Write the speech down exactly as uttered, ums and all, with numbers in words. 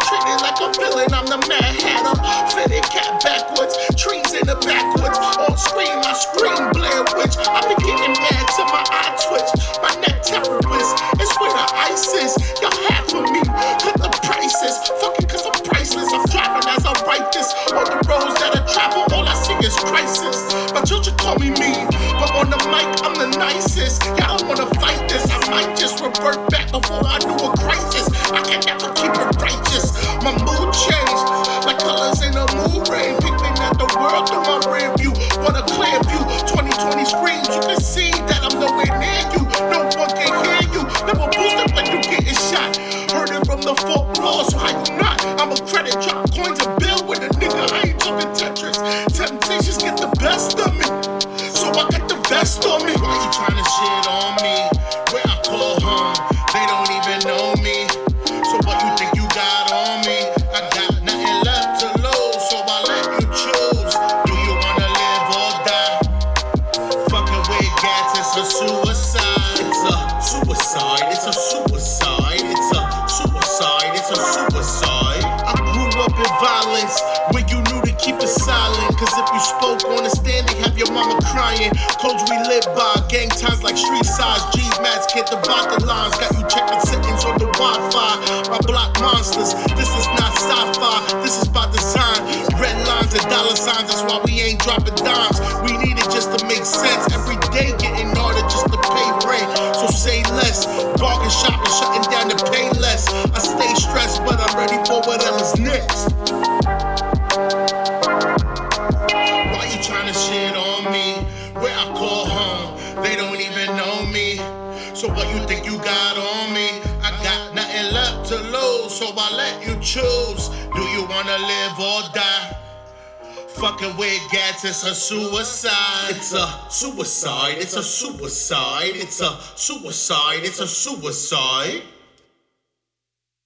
treated like a villain, I'm the Mad Hatter. Fitted cat backwards, trees in the backwoods. On screen, I scream Blair Witch. I be getting mad till my eye twitch. My neck terrorist, it's where the ice is. Y'all half of me, cut the prices. Fucking cause I'm priceless. I'm driving as I write this. On the roads that I travel, all I see is crisis. My children call me mean, but on the mic, I'm the nicest. Y'all don't wanna fight this. I might just revert back before I do a crisis. I can never keep it righteous. My mood changed, like colors in a mood ring. Picking at the world through my rear view. What a clear view, twenty twenty screens. You can see that I'm nowhere near you. No one can hear you. Never boost up like you getting shot. Heard it from the fourth floor, so how you not? I'm a credit drop coins and bill with a nigga. I ain't talking Tetris. Temptations get the best of me, so I got the best on me. Why you tryna shit on me? Where I call home, they don't even know me. So what you think you got on me? I got nothing left to lose, so I let you choose. Do you wanna live or die? Fucking with gas, it's a suicide. It's a suicide, it's a suicide. It's a suicide, it's a suicide. I grew up in violence when you knew to keep it silent. Cause if you spoke on the stand, they have your mama crying. Codes we live by, gang times like street size. G's, mats can't divide the lines. Got you checking settings on the Wi-Fi. My block monsters, this is not sci-fi. This is by design. Red lines and dollar signs, that's why we ain't dropping dimes. We need it just to make sense. Every day getting harder just to pay rent. So say less, bargain shopping, shutting down the pay less. I stay stressed, but I'm ready for whatever's next. Why you tryna shit on me? Where I call home, they don't even know me. So what you think you got on me? I got nothing left to lose, so I let you choose. Do you wanna live or die? Fucking with gas, it's a suicide. It's a suicide, it's a suicide. It's a suicide, it's a suicide.